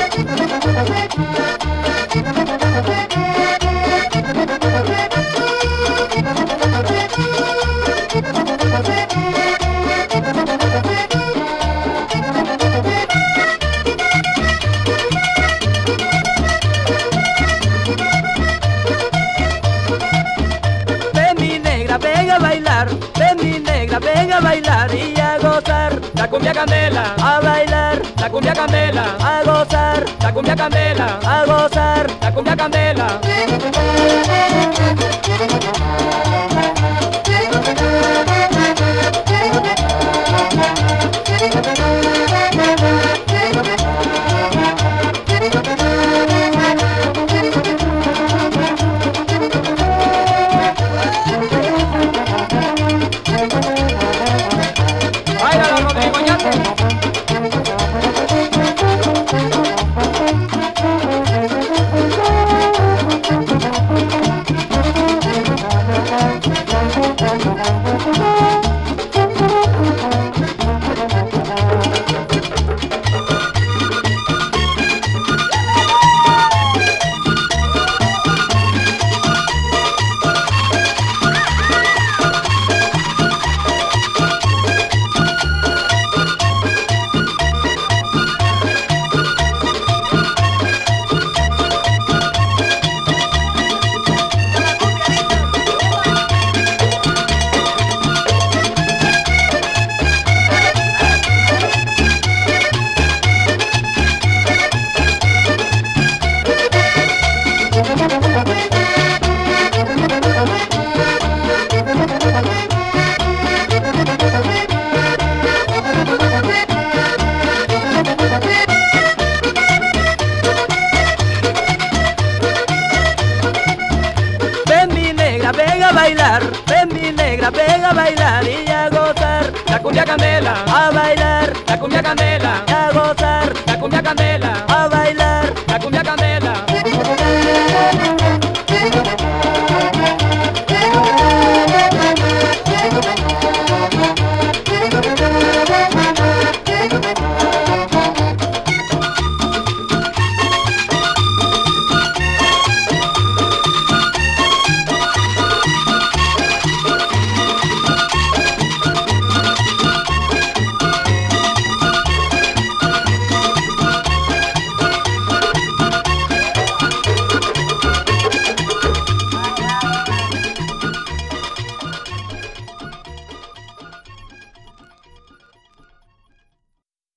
Ven mi negra, venga a bailar y a gozar la cumbia candela, a bailar la cumbia candela, a gozar la cumbia candela, a gozar la cumbia candela. Ven mi negra, venga a bailar y a gozar la cumbia candela, a bailar la cumbia candela, y a gozar la cumbia candela. a bailar